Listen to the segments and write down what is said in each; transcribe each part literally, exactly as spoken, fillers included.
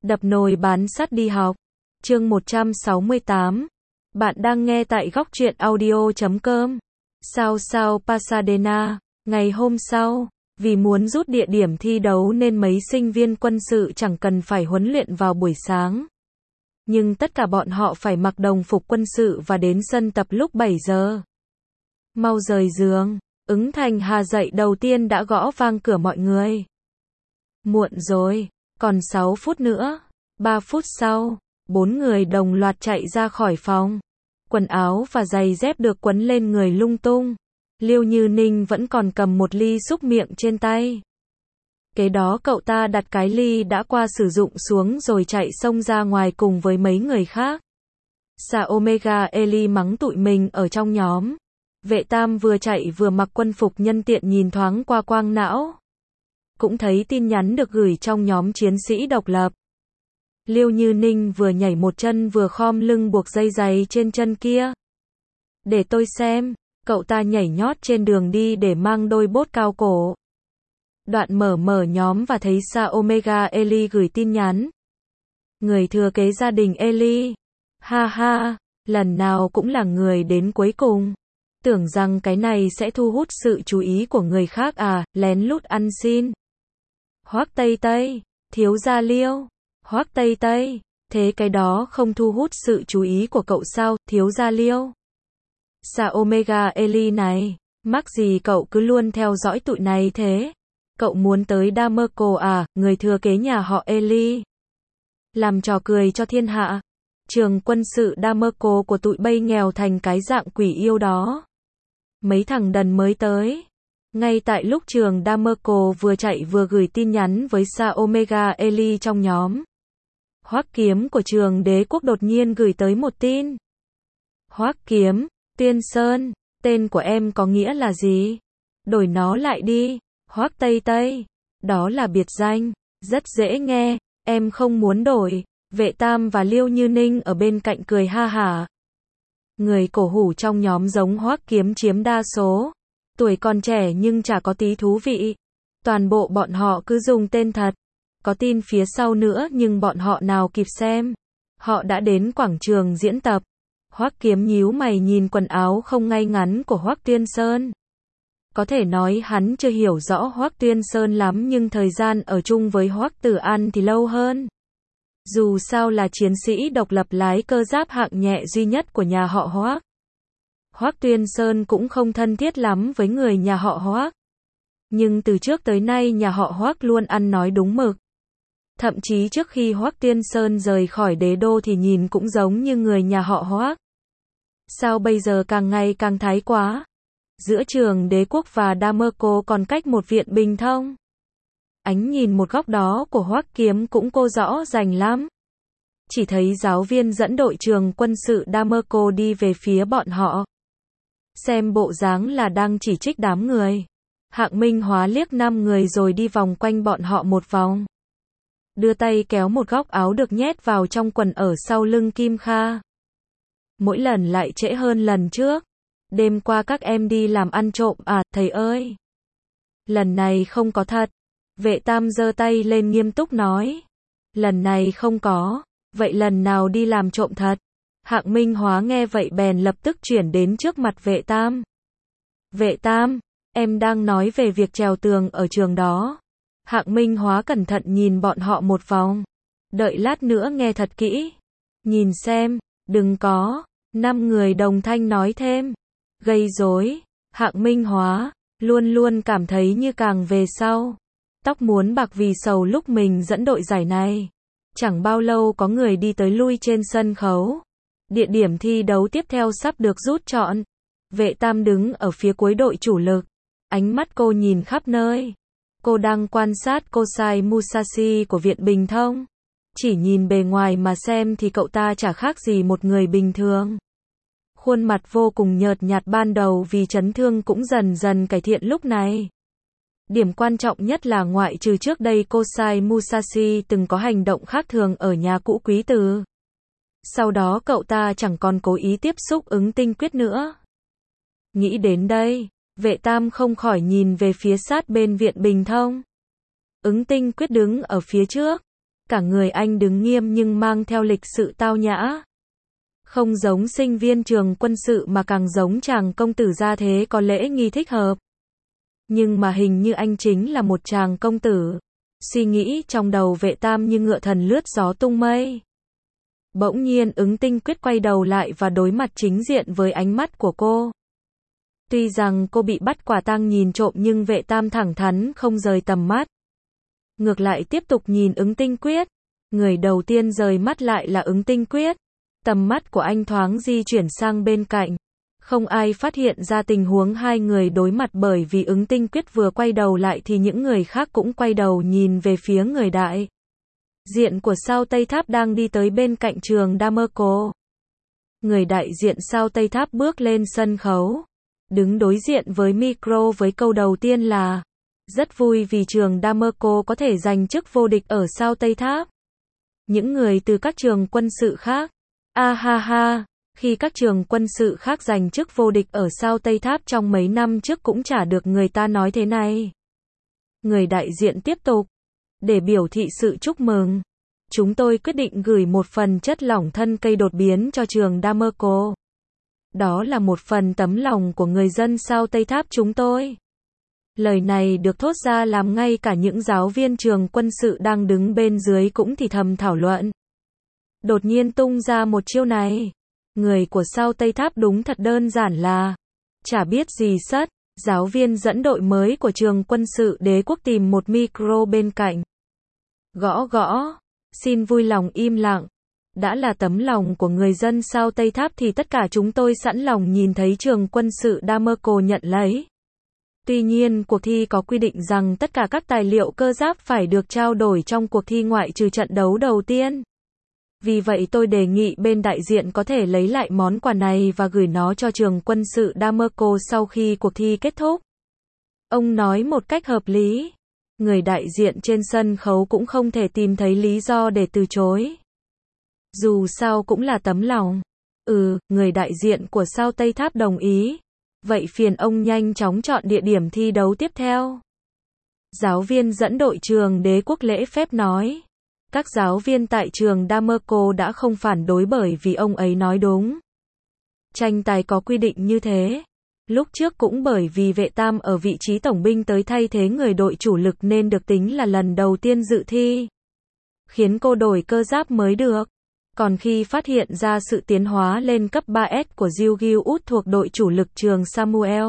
Đập nồi bán sắt đi học. Chương một trăm sáu mươi tám. Bạn đang nghe tại góc truyện audio chấm com. Sao sao Pasadena, ngày hôm sau, vì muốn rút địa điểm thi đấu nên mấy sinh viên quân sự chẳng cần phải huấn luyện vào buổi sáng. Nhưng tất cả bọn họ phải mặc đồng phục quân sự và đến sân tập lúc bảy giờ. Mau rời giường, Ứng Thành Hà dậy đầu tiên đã gõ vang cửa mọi người. Muộn rồi, còn sáu phút nữa. ba phút sau, bốn người đồng loạt chạy ra khỏi phòng. Quần áo và giày dép được quấn lên người lung tung. Liêu Như Ninh vẫn còn cầm một ly xúc miệng trên tay. Kế đó cậu ta đặt cái ly đã qua sử dụng xuống rồi chạy xông ra ngoài cùng với mấy người khác. Sa Omega Eli mắng tụi mình ở trong nhóm. Vệ Tam vừa chạy vừa mặc quân phục nhân tiện nhìn thoáng qua quang não. Cũng thấy tin nhắn được gửi trong nhóm chiến sĩ độc lập. Liêu Như Ninh vừa nhảy một chân vừa khom lưng buộc dây giày trên chân kia. Để tôi xem, cậu ta nhảy nhót trên đường đi để mang đôi bốt cao cổ. Đoạn mở mở nhóm và thấy Sa Omega Eli gửi tin nhắn. Người thừa kế gia đình Eli. Ha ha, lần nào cũng là người đến cuối cùng. Tưởng rằng cái này sẽ thu hút sự chú ý của người khác à, lén lút ăn xin. Hoắc Tây Tây, thiếu gia Liêu. Hoắc Tây Tây, thế cái đó không thu hút sự chú ý của cậu sao, thiếu gia Liêu? Sa Omega Eli này, mắc gì cậu cứ luôn theo dõi tụi này thế? Cậu muốn tới Damerco à, người thừa kế nhà họ Eli? Làm trò cười cho thiên hạ. Trường quân sự Damerco của tụi bay nghèo thành cái dạng quỷ yêu đó. Mấy thằng đần mới tới. Ngay tại lúc trường Damerco vừa chạy vừa gửi tin nhắn với Sa Omega Eli trong nhóm. Hoắc Kiếm của trường Đế Quốc đột nhiên gửi tới một tin. Hoắc Kiếm, Tuyên Sơn, tên của em có nghĩa là gì? Đổi nó lại đi. Hoắc Tây Tây, đó là biệt danh, rất dễ nghe, em không muốn đổi. Vệ Tam và Liêu Như Ninh ở bên cạnh cười ha hả. Người cổ hủ trong nhóm giống Hoắc Kiếm chiếm đa số. Tuổi còn trẻ nhưng chả có tí thú vị. Toàn bộ bọn họ cứ dùng tên thật. Có tin phía sau nữa nhưng bọn họ nào kịp xem. Họ đã đến quảng trường diễn tập. Hoắc Kiếm nhíu mày nhìn quần áo không ngay ngắn của Hoắc Tuyên Sơn. Có thể nói hắn chưa hiểu rõ Hoắc Tuyên Sơn lắm nhưng thời gian ở chung với Hoắc Tử An thì lâu hơn. Dù sao là chiến sĩ độc lập lái cơ giáp hạng nhẹ duy nhất của nhà họ Hoắc. Hoắc Tuyên Sơn cũng không thân thiết lắm với người nhà họ Hoắc. Nhưng từ trước tới nay nhà họ Hoắc luôn ăn nói đúng mực. Thậm chí trước khi Hoắc Tuyên Sơn rời khỏi đế đô thì nhìn cũng giống như người nhà họ Hoắc. Sao bây giờ càng ngày càng thái quá? Giữa trường Đế Quốc và Damerco còn cách một viện Bình Thông. Ánh nhìn một góc đó của Hoắc Kiếm cũng cô rõ rành lắm. Chỉ thấy giáo viên dẫn đội trường quân sự Damerco đi về phía bọn họ. Xem bộ dáng là đang chỉ trích đám người. Hạng Minh Hóa liếc năm người rồi đi vòng quanh bọn họ một vòng. Đưa tay kéo một góc áo được nhét vào trong quần ở sau lưng Kim Kha. Mỗi lần lại trễ hơn lần trước. Đêm qua các em đi làm ăn trộm à, thầy ơi? Lần này không có thật. Vệ Tam giơ tay lên nghiêm túc nói. Lần này không có. Vậy lần nào đi làm trộm thật? Hạng Minh Hóa nghe vậy bèn lập tức chuyển đến trước mặt Vệ Tam. Vệ Tam, em đang nói về việc trèo tường ở trường đó. Hạng Minh Hóa cẩn thận nhìn bọn họ một vòng. Đợi lát nữa nghe thật kỹ. Nhìn xem, đừng có. Năm người đồng thanh nói thêm. Gây rối. Hạng Minh Hóa luôn luôn cảm thấy như càng về sau, tóc muốn bạc vì sầu lúc mình dẫn đội giải này. Chẳng bao lâu có người đi tới lui trên sân khấu. Địa điểm thi đấu tiếp theo sắp được rút chọn. Vệ Tam đứng ở phía cuối đội chủ lực. Ánh mắt cô nhìn khắp nơi. Cô đang quan sát Kosai Musashi của Viện Bình Thông. Chỉ nhìn bề ngoài mà xem thì cậu ta chả khác gì một người bình thường. Khuôn mặt vô cùng nhợt nhạt ban đầu vì chấn thương cũng dần dần cải thiện lúc này. Điểm quan trọng nhất là ngoại trừ trước đây Kosai Musashi từng có hành động khác thường ở nhà cũ quý từ. Sau đó cậu ta chẳng còn cố ý tiếp xúc Ứng Tinh Quyết nữa. Nghĩ đến đây, Vệ Tam không khỏi nhìn về phía sát bên Viện Bình Thông. Ứng Tinh Quyết đứng ở phía trước. Cả người anh đứng nghiêm nhưng mang theo lịch sự tao nhã. Không giống sinh viên trường quân sự mà càng giống chàng công tử gia thế có lễ nghi thích hợp. Nhưng mà hình như anh chính là một chàng công tử. Suy nghĩ trong đầu Vệ Tam như ngựa thần lướt gió tung mây. Bỗng nhiên Ứng Tinh Quyết quay đầu lại và đối mặt chính diện với ánh mắt của cô. Tuy rằng cô bị bắt quả tang nhìn trộm nhưng Vệ Tam thẳng thắn không rời tầm mắt. Ngược lại tiếp tục nhìn Ứng Tinh Quyết. Người đầu tiên rời mắt lại là Ứng Tinh Quyết. Tầm mắt của anh thoáng di chuyển sang bên cạnh. Không ai phát hiện ra tình huống hai người đối mặt bởi vì Ứng Tinh Quyết vừa quay đầu lại thì những người khác cũng quay đầu nhìn về phía người đại diện của sao Tây Tháp đang đi tới bên cạnh Trường Damerco. Người đại diện sao Tây Tháp bước lên sân khấu, đứng đối diện với micro với câu đầu tiên là: rất vui vì Trường Damerco có thể giành chức vô địch ở sao Tây Tháp. Những người từ các trường quân sự khác, a ha ha, khi các trường quân sự khác giành chức vô địch ở sao Tây Tháp trong mấy năm trước cũng chả được người ta nói thế này. Người đại diện tiếp tục: để biểu thị sự chúc mừng, chúng tôi quyết định gửi một phần chất lỏng thân cây đột biến cho Trường Damerco. Đó là một phần tấm lòng của người dân sao Tây Tháp chúng tôi. Lời này được thốt ra làm ngay cả những giáo viên trường quân sự đang đứng bên dưới cũng thì thầm thảo luận. Đột nhiên tung ra một chiêu này. Người của sao Tây Tháp đúng thật đơn giản là chả biết gì sất. Giáo viên dẫn đội mới của trường quân sự Đế quốc tìm một micro bên cạnh. Gõ gõ. Xin vui lòng im lặng. Đã là tấm lòng của người dân sao Tây Tháp thì tất cả chúng tôi sẵn lòng nhìn thấy trường quân sự Damerco nhận lấy. Tuy nhiên cuộc thi có quy định rằng tất cả các tài liệu cơ giáp phải được trao đổi trong cuộc thi ngoại trừ trận đấu đầu tiên. Vì vậy tôi đề nghị bên đại diện có thể lấy lại món quà này và gửi nó cho trường quân sự Damerco sau khi cuộc thi kết thúc. Ông nói một cách hợp lý. Người đại diện trên sân khấu cũng không thể tìm thấy lý do để từ chối. Dù sao cũng là tấm lòng. Ừ, người đại diện của sao Tây Tháp đồng ý. Vậy phiền ông nhanh chóng chọn địa điểm thi đấu tiếp theo. Giáo viên dẫn đội trường Đế quốc lễ phép nói. Các giáo viên tại trường Damerco đã không phản đối bởi vì ông ấy nói đúng. Tranh tài có quy định như thế. Lúc trước cũng bởi vì Vệ Tam ở vị trí tổng binh tới thay thế người đội chủ lực nên được tính là lần đầu tiên dự thi. Khiến cô đổi cơ giáp mới được. Còn khi phát hiện ra sự tiến hóa lên cấp ba S của Jiu Út thuộc đội chủ lực trường Samuel,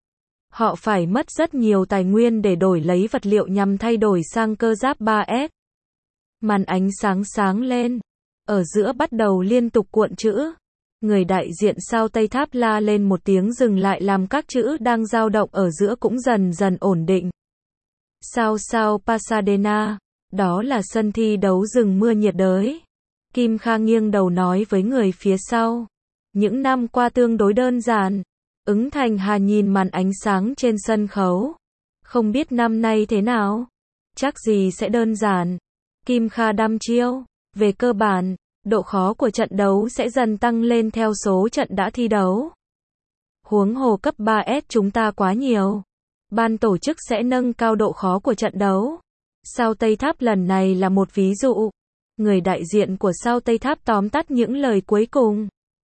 họ phải mất rất nhiều tài nguyên để đổi lấy vật liệu nhằm thay đổi sang cơ giáp ba S. Màn ánh sáng sáng lên. Ở giữa bắt đầu liên tục cuộn chữ. Người đại diện sao Tây Tháp la lên một tiếng dừng lại làm các chữ đang dao động ở giữa cũng dần dần ổn định. Sao sao Pasadena. Đó là sân thi đấu rừng mưa nhiệt đới. Kim Kha nghiêng đầu nói với người phía sau. Những năm qua tương đối đơn giản. Ứng Thành Hà nhìn màn ánh sáng trên sân khấu. Không biết năm nay thế nào? Chắc gì sẽ đơn giản. Kim Kha đăm chiêu. Về cơ bản, độ khó của trận đấu sẽ dần tăng lên theo số trận đã thi đấu. Huống hồ cấp ba S chúng ta quá nhiều. Ban tổ chức sẽ nâng cao độ khó của trận đấu. Sao Tây Tháp lần này là một ví dụ. Người đại diện của sao Tây Tháp tóm tắt những lời cuối cùng.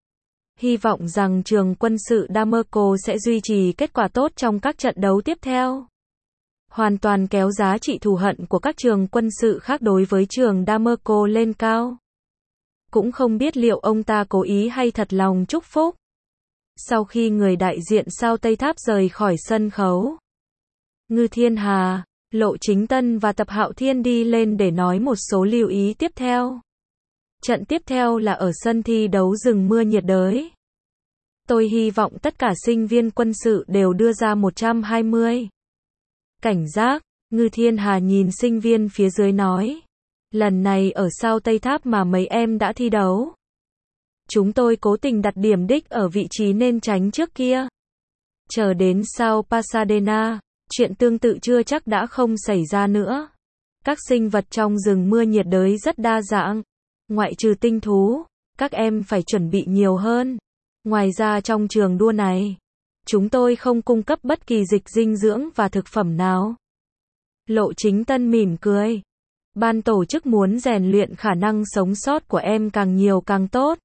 Hy vọng rằng trường quân sự Damerco sẽ duy trì kết quả tốt trong các trận đấu tiếp theo. Hoàn toàn kéo giá trị thù hận của các trường quân sự khác đối với trường Damerco lên cao. Cũng không biết liệu ông ta cố ý hay thật lòng chúc phúc. Sau khi người đại diện sao Tây Tháp rời khỏi sân khấu, Ngư Thiên Hà, Lộ Chính Tân và Tập Hạo Thiên đi lên để nói một số lưu ý tiếp theo. Trận tiếp theo là ở sân thi đấu rừng mưa nhiệt đới. Tôi hy vọng tất cả sinh viên quân sự đều đưa ra một trăm hai mươi. Cảnh giác, Ngư Thiên Hà nhìn sinh viên phía dưới nói. Lần này ở sao Tây Tháp mà mấy em đã thi đấu. Chúng tôi cố tình đặt điểm đích ở vị trí nên tránh trước kia. Chờ đến sao Pasadena, chuyện tương tự chưa chắc đã không xảy ra nữa. Các sinh vật trong rừng mưa nhiệt đới rất đa dạng. Ngoại trừ tinh thú, các em phải chuẩn bị nhiều hơn. Ngoài ra trong trường đua này, chúng tôi không cung cấp bất kỳ dịch dinh dưỡng và thực phẩm nào. Lộ Chính Tân mỉm cười. Ban tổ chức muốn rèn luyện khả năng sống sót của em càng nhiều càng tốt.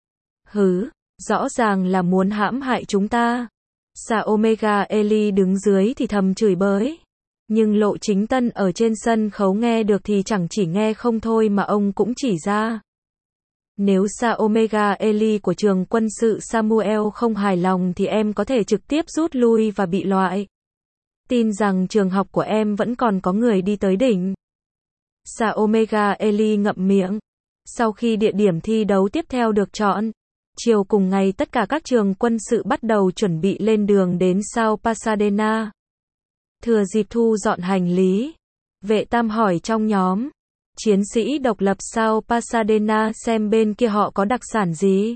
Hứ, rõ ràng là muốn hãm hại chúng ta. Sa Omega Ellie đứng dưới thì thầm chửi bới. Nhưng Lộ Chính Tân ở trên sân khấu nghe được thì chẳng chỉ nghe không thôi mà ông cũng chỉ ra. Nếu Sa Omega Ellie của trường quân sự Samuel không hài lòng thì em có thể trực tiếp rút lui và bị loại. Tin rằng trường học của em vẫn còn có người đi tới đỉnh. Sa Omega Ellie ngậm miệng. Sau khi địa điểm thi đấu tiếp theo được chọn, chiều cùng ngày tất cả các trường quân sự bắt đầu chuẩn bị lên đường đến South Pasadena. Thừa dịp thu dọn hành lý, Vệ Tam hỏi trong nhóm chiến sĩ độc lập South Pasadena xem bên kia họ có đặc sản gì.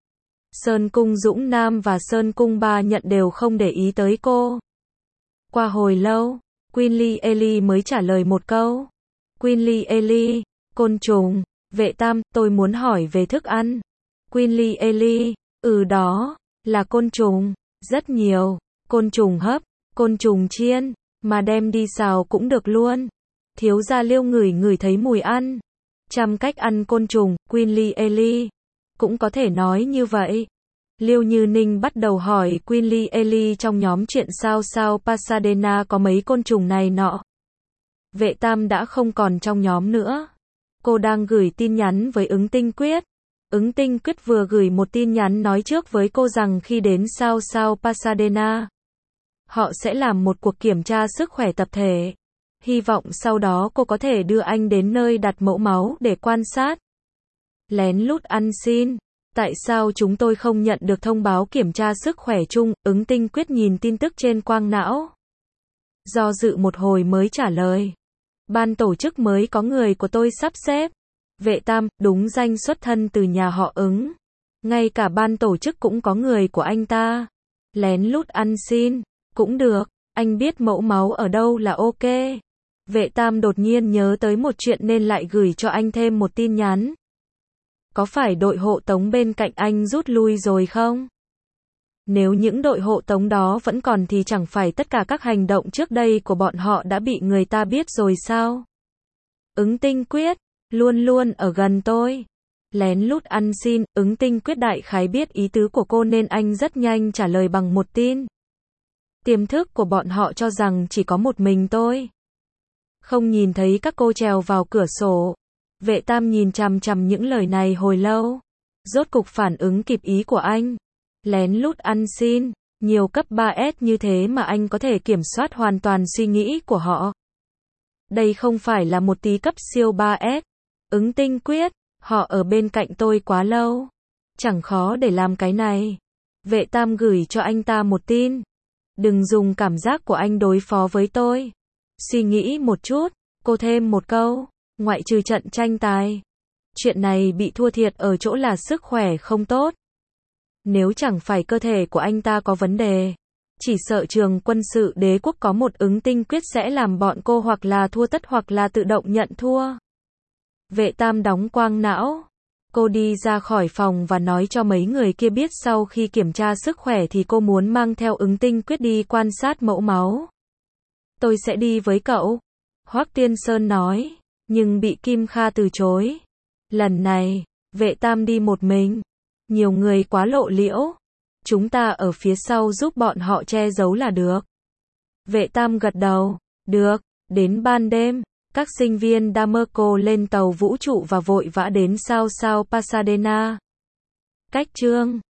Sơn Cung Dũng Nam và Sơn Cung Ba Nhận đều không để ý tới cô. Qua hồi lâu, Quinly Ellie mới trả lời một câu. Quinly Ellie, côn trùng. Vệ Tam, tôi muốn hỏi về thức ăn. Quinly Ellie, ừ đó, là côn trùng, rất nhiều, côn trùng hấp, côn trùng chiên, mà đem đi xào cũng được luôn. Thiếu gia Liêu ngửi ngửi thấy mùi ăn. Trăm cách ăn côn trùng, Quinly Ellie. Cũng có thể nói như vậy. Liêu Như Ninh bắt đầu hỏi Quinly Ellie trong nhóm chuyện sao sao Pasadena có mấy côn trùng này nọ. Vệ Tam đã không còn trong nhóm nữa. Cô đang gửi tin nhắn với Ứng Tinh Quyết. Ứng Tinh Quyết vừa gửi một tin nhắn nói trước với cô rằng khi đến South South Pasadena, họ sẽ làm một cuộc kiểm tra sức khỏe tập thể. Hy vọng sau đó cô có thể đưa anh đến nơi đặt mẫu máu để quan sát. Lén lút ăn xin. Tại sao chúng tôi không nhận được thông báo kiểm tra sức khỏe chung? Ứng Tinh Quyết nhìn tin tức trên quang não. Do dự một hồi mới trả lời. Ban tổ chức mới có người của tôi sắp xếp. Vệ Tam, đúng danh xuất thân từ nhà họ Ứng. Ngay cả ban tổ chức cũng có người của anh ta. Lén lút ăn xin. Cũng được, anh biết mẫu máu ở đâu là ok. Vệ Tam đột nhiên nhớ tới một chuyện nên lại gửi cho anh thêm một tin nhắn. Có phải đội hộ tống bên cạnh anh rút lui rồi không? Nếu những đội hộ tống đó vẫn còn thì chẳng phải tất cả các hành động trước đây của bọn họ đã bị người ta biết rồi sao? Ứng Tinh Quyết, luôn luôn ở gần tôi. Lén lút ăn xin, Ứng Tinh Quyết đại khái biết ý tứ của cô nên anh rất nhanh trả lời bằng một tin. Tiềm thức của bọn họ cho rằng chỉ có một mình tôi. Không nhìn thấy các cô trèo vào cửa sổ. Vệ Tam nhìn chằm chằm những lời này hồi lâu. Rốt cục phản ứng kịp ý của anh. Lén lút ăn xin, nhiều cấp ba S như thế mà anh có thể kiểm soát hoàn toàn suy nghĩ của họ. Đây không phải là một tí cấp siêu ba S. Ứng Tinh Quyết, họ ở bên cạnh tôi quá lâu. Chẳng khó để làm cái này. Vệ Tam gửi cho anh ta một tin. Đừng dùng cảm giác của anh đối phó với tôi. Suy nghĩ một chút, cô thêm một câu. Ngoại trừ trận tranh tài. Chuyện này bị thua thiệt ở chỗ là sức khỏe không tốt. Nếu chẳng phải cơ thể của anh ta có vấn đề, chỉ sợ trường quân sự đế quốc có một Ứng Tinh Quyết sẽ làm bọn cô hoặc là thua tất hoặc là tự động nhận thua. Vệ Tam đóng quang não. Cô đi ra khỏi phòng và nói cho mấy người kia biết sau khi kiểm tra sức khỏe thì cô muốn mang theo Ứng Tinh Quyết đi quan sát mẫu máu. Tôi sẽ đi với cậu. Hoắc Tiên Sơn nói, nhưng bị Kim Kha từ chối. Lần này, Vệ Tam đi một mình. Nhiều người quá lộ liễu. Chúng ta ở phía sau giúp bọn họ che giấu là được. Vệ Tam gật đầu. Được, đến ban đêm, các sinh viên Damerco lên tàu vũ trụ và vội vã đến South South Pasadena. Cách chương